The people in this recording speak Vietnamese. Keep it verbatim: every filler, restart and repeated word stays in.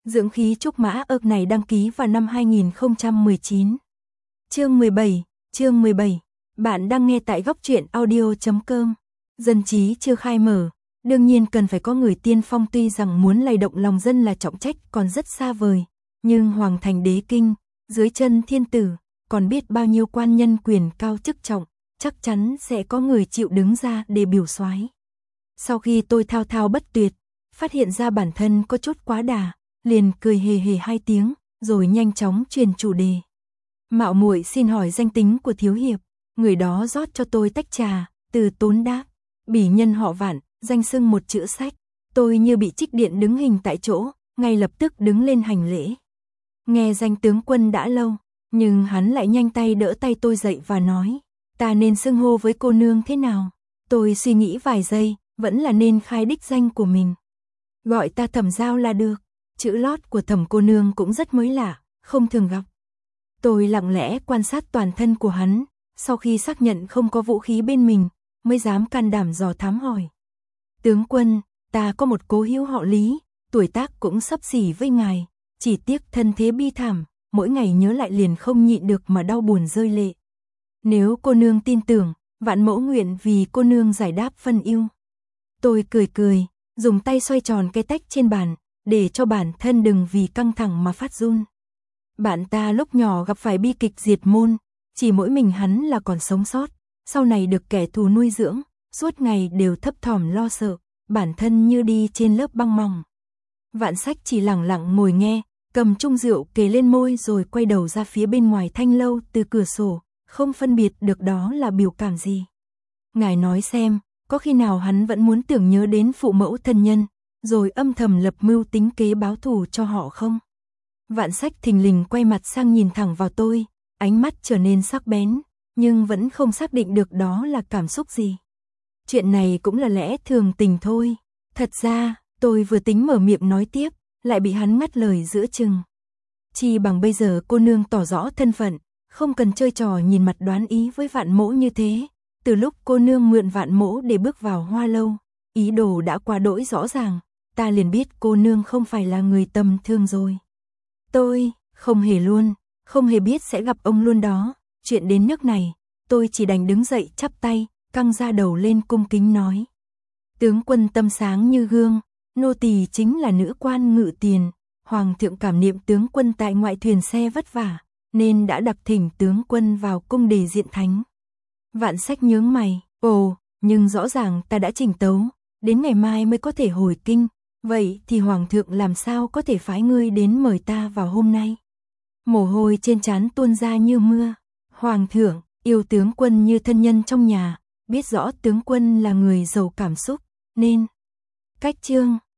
Dưỡng khí trúc mã ức này đăng ký vào năm hai nghìn không trăm mười chín. Chương mười bảy, chương mười bảy. Bạn đang nghe tại góc truyện audio chấm com. Dân trí chưa khai mở, đương nhiên cần phải có người tiên phong, tuy rằng muốn lay động lòng dân là trọng trách còn rất xa vời, nhưng hoàng thành đế kinh, dưới chân thiên tử, còn biết bao nhiêu quan nhân quyền cao chức trọng, chắc chắn sẽ có người chịu đứng ra để biểu soái. Sau khi tôi thao thao bất tuyệt, phát hiện ra bản thân có chút quá đà, liền cười hề hề hai tiếng, rồi nhanh chóng truyền chủ đề. Mạo muội xin hỏi danh tính của thiếu hiệp. Người đó rót cho tôi tách trà, từ tốn đáp, bỉ nhân họ Vạn, danh xưng một chữ sách. Tôi như bị trích điện đứng hình tại chỗ, ngay lập tức đứng lên hành lễ. Nghe danh tướng quân đã lâu, nhưng hắn lại nhanh tay đỡ tay tôi dậy và nói, ta nên xưng hô với cô nương thế nào? Tôi suy nghĩ vài giây, vẫn là nên khai đích danh của mình. Gọi ta Thẩm Giao là được. Chữ lót của Thẩm cô nương cũng rất mới lạ, không thường gặp. Tôi lặng lẽ quan sát toàn thân của hắn, sau khi xác nhận không có vũ khí bên mình, mới dám can đảm dò thám hỏi. Tướng quân, ta có một cố hữu họ Lý, tuổi tác cũng xấp xỉ với ngài, chỉ tiếc thân thế bi thảm, mỗi ngày nhớ lại liền không nhịn được mà đau buồn rơi lệ. Nếu cô nương tin tưởng, vạn mẫu nguyện vì cô nương giải đáp phân ưu. Tôi cười cười, dùng tay xoay tròn cái tách trên bàn, để cho bản thân đừng vì căng thẳng mà phát run. Bạn ta lúc nhỏ gặp phải bi kịch diệt môn, chỉ mỗi mình hắn là còn sống sót, sau này được kẻ thù nuôi dưỡng, suốt ngày đều thấp thỏm lo sợ, bản thân như đi trên lớp băng mỏng. Vạn Sách chỉ lặng lặng ngồi nghe, cầm chung rượu kề lên môi rồi quay đầu ra phía bên ngoài thanh lâu từ cửa sổ, không phân biệt được đó là biểu cảm gì. Ngài nói xem, có khi nào hắn vẫn muốn tưởng nhớ đến phụ mẫu thân nhân, rồi âm thầm lập mưu tính kế báo thù cho họ không? Vạn Sách thình lình quay mặt sang nhìn thẳng vào tôi, ánh mắt trở nên sắc bén, nhưng vẫn không xác định được đó là cảm xúc gì. Chuyện này cũng là lẽ thường tình thôi. Thật ra, tôi vừa tính mở miệng nói tiếp, lại bị hắn ngắt lời giữa chừng. Chi bằng bây giờ cô nương tỏ rõ thân phận, không cần chơi trò nhìn mặt đoán ý với Vạn mỗ như thế. Từ lúc cô nương mượn Vạn mỗ để bước vào Hoa lâu, ý đồ đã quá đỗi rõ ràng, ta liền biết cô nương không phải là người tầm thường rồi. Tôi, không hề luôn, không hề biết sẽ gặp ông luôn đó. Chuyện đến nước này, tôi chỉ đành đứng dậy chắp tay, căng ra đầu lên cung kính nói. Tướng quân tâm sáng như gương, nô tỳ chính là nữ quan ngự tiền. Hoàng thượng cảm niệm tướng quân tại ngoại thuyền xe vất vả, nên đã đặc thỉnh tướng quân vào cung để diện thánh. Vạn Sách nhướng mày, ồ, nhưng rõ ràng ta đã trình tấu, đến ngày mai mới có thể hồi kinh. Vậy thì Hoàng thượng làm sao có thể phái ngươi đến mời ta vào hôm nay? Mồ hôi trên trán tuôn ra như mưa. Hoàng thượng, yêu tướng quân như thân nhân trong nhà, biết rõ tướng quân là người giàu cảm xúc, nên... Cách chương